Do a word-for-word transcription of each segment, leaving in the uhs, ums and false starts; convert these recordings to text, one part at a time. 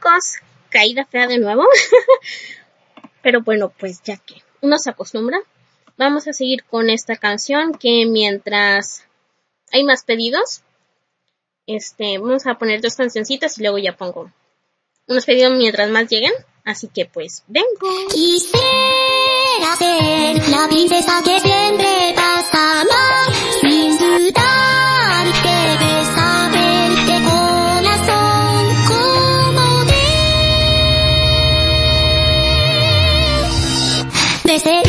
chicos, caída fea de nuevo. Pero bueno, pues ya que uno se acostumbra, vamos a seguir con esta canción que mientras hay más pedidos, este, vamos a poner dos cancioncitas y luego ya pongo unos pedidos mientras más lleguen. Así que pues, vengo. Quisiera ser la princesa que siempre pasa mal, sin dudar debes saber que corazón como de ser.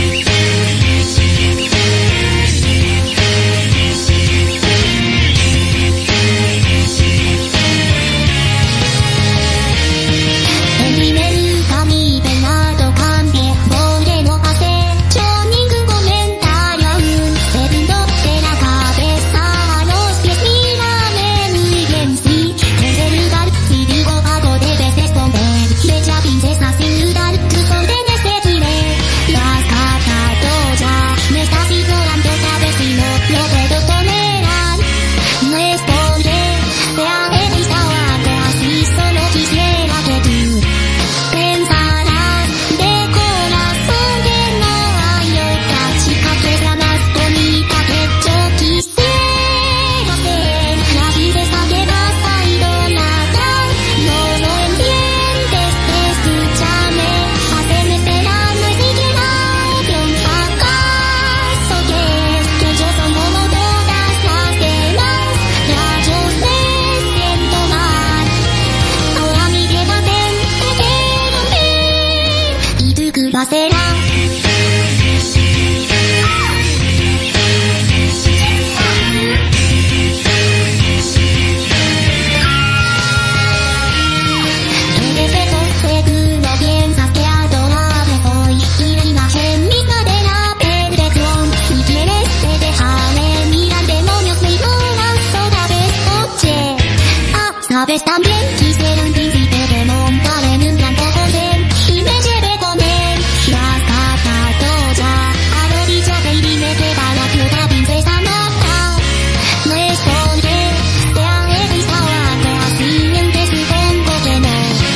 Sabes también quisiera un príncipe de montar en un blanco joven y me lleve con él. Las catato ya a la orilla del y me prepara que otra princesa mata. No esconde, te ha egoístado algo así, miente supongo que no.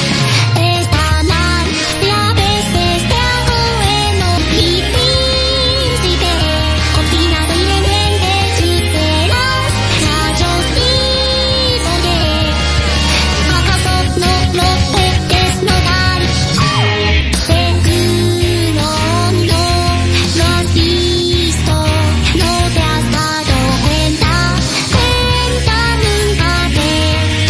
Está mal, y a veces te hago bueno. Mi príncipe, obstinado y rebelde tú serás. Ya yo sí soñé. No lo puedes notar, seguro no lo has visto, no te has dado cuenta, cuenta nunca te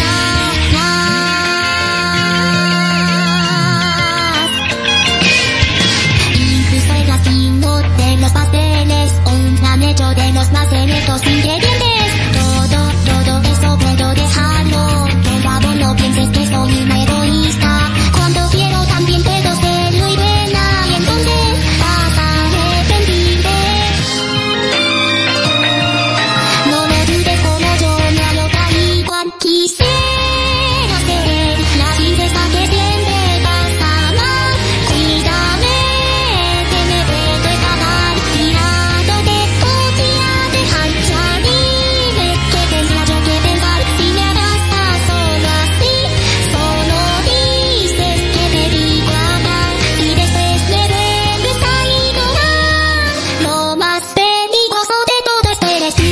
darás. Incluso el racimo de los pasteles o un plan hecho de los más selectos ingredientes, todo, todo eso puedo dejarlo. Por favor no pienses que soy una egoísta. Cuando quiero también puedo ser muy buena y entonces vas a arrepentirte. No lo dudes como yo, no hay otra igual. Quisiera ser la princesa que siempre pasa mal. Cuídame, que me puedo escapar. Tirado de podía dejar. Ya dime qué tendría yo que pensar si me abrazas solo así. Solo dices que te digo amar y después me vuelves a ignorar. Lo más peligroso de todo esto eres tú.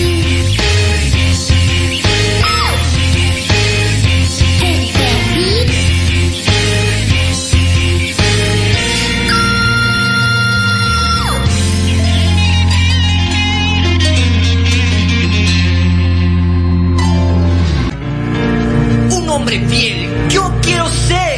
Un hombre fiel, yo quiero ser.